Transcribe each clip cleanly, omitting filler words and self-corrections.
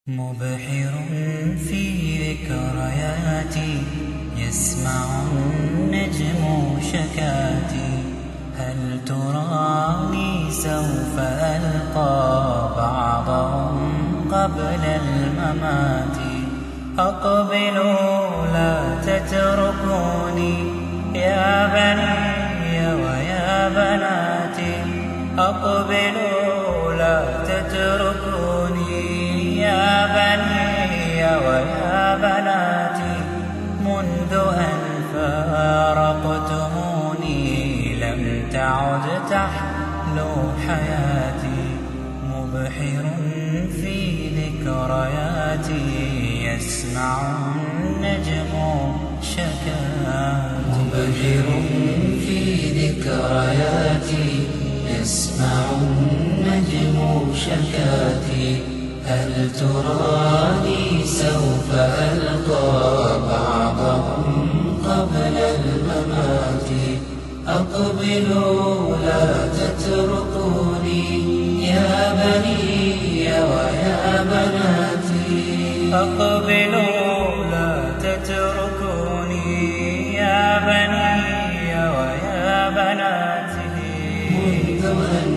مبحر في ذكرياتي يسمع النجم شكاتي. هل تراني سوف ألقى بعضهم قبل الممات؟ أقبلوا لا تتركوني يا بني ويا بناتي. أقبلوا لا تتركوني يا بني ويا بناتي. منذ أن فارقتموني لم تعد تحلو حياتي. مبحر في ذكرياتي يسمع النجم شكاتي. مبحر في ذكرياتي يسمع النجم شكاتي. هل تراني سوف ألقى بعضهم قبل الممات؟ أقبلوا لا تتركوني يا بني ويا بناتي. أقبلوا لا تتركوني يا بني ويا بناتي. منذ أن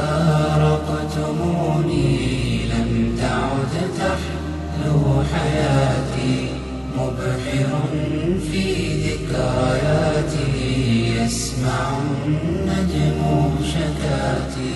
فارقتموني لم تعد تحلو حياتي. مبحر في ذكرياتي يسمع النجم شكاتي.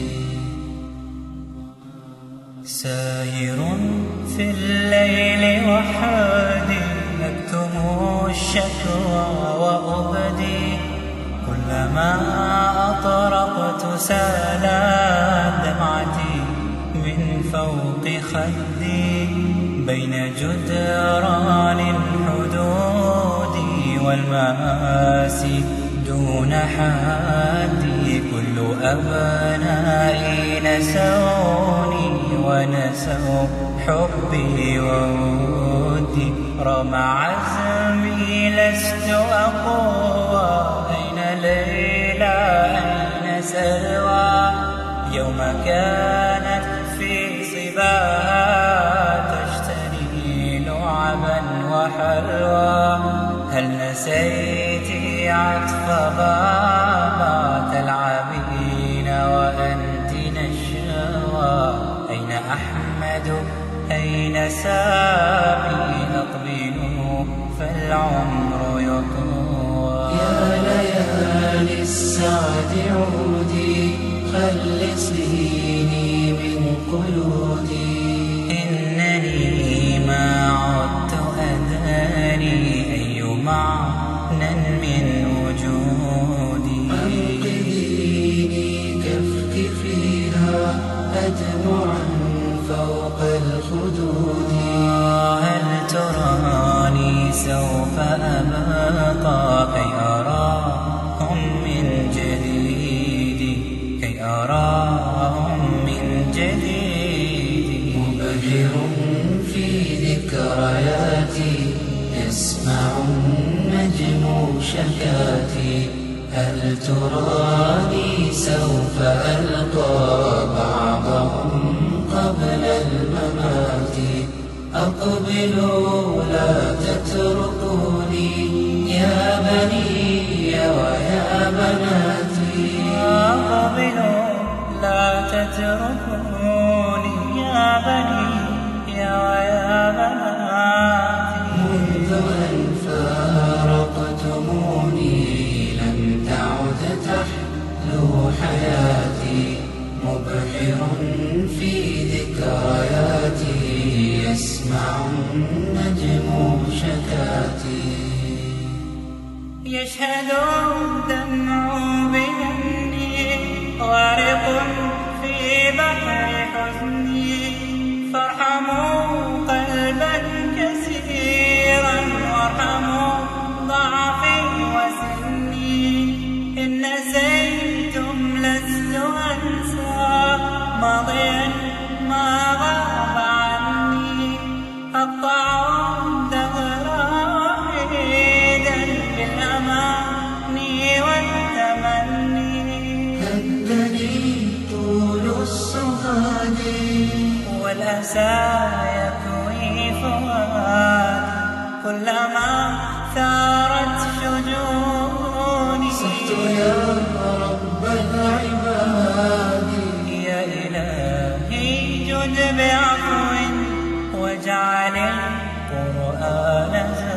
ساير في الليل وحدي أكتم الشكوى وأبدي. كلما أطرقت سالت دمعتي من فوق خدي. بين جدران الحدود والمآسي دون حدي. كل أبنائي نسوني ونسوا حبي وودي. رغم عزمي لست أقوى. أين ليلى أين سلوى؟ يوم كانت في صباها تشتري لعبا وحلوى. هل نسيت عطف بابا تلعبين وأنت نشوى؟ أين أحمد أين سامي؟ أقبلوا فالعمر يطوى. يا ليالي السعد عودي خلصيني من قيودي. إنني ما عدت أداني أي معنى من وجودي. أنقذيني كفكفيها أدمعا فوق الخدود. هل تراني سوف أبقى كي أراهم من جديد؟ كي أراهم من جديد. مبحر في ذكرياتي يسمع النجم شكاتي. هل تراني سوف ألقى بعضهم قبل الممات؟ أقبلوا لا تتركوني يا بني ويا بناتي. أقبلوا لا تتركوني يا بني ويا بناتي. منذ أن فارقتموني لم تعد تحلو حياتي. مبحر في ذكرياتي يسمع النجم شكاتي. يشهد الدمع بأني غارق في بحر حزني. فارحموا قلبا كثيرا وارحموا ضعفي وسني. إن نسيتم لست أنسى ماضيا ما غاب عني. أقطع الدهر وحيدا بالأماني والتمني. كلما ثارت شجوني صحت يا رب العباد. يا إلهي جد بعفو واجعل القرآن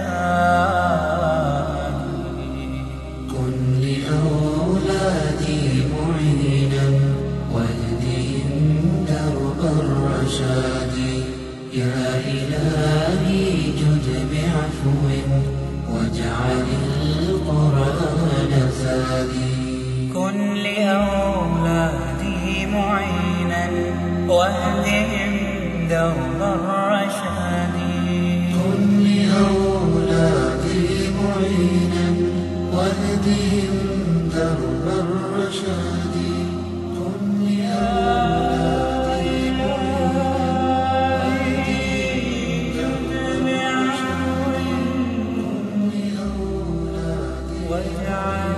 زادي. كن لأولادي معينا واهدهم درب الرشاد. يا إلهي جد بعفو واجعل القرآن زادي. كن لأولادي معينا واهدهم درب الرشاد. كن لأولادي معينا واهدهم درب الرشاد. كن لأولادي معينا واهدهم درب الرشاد. واجعل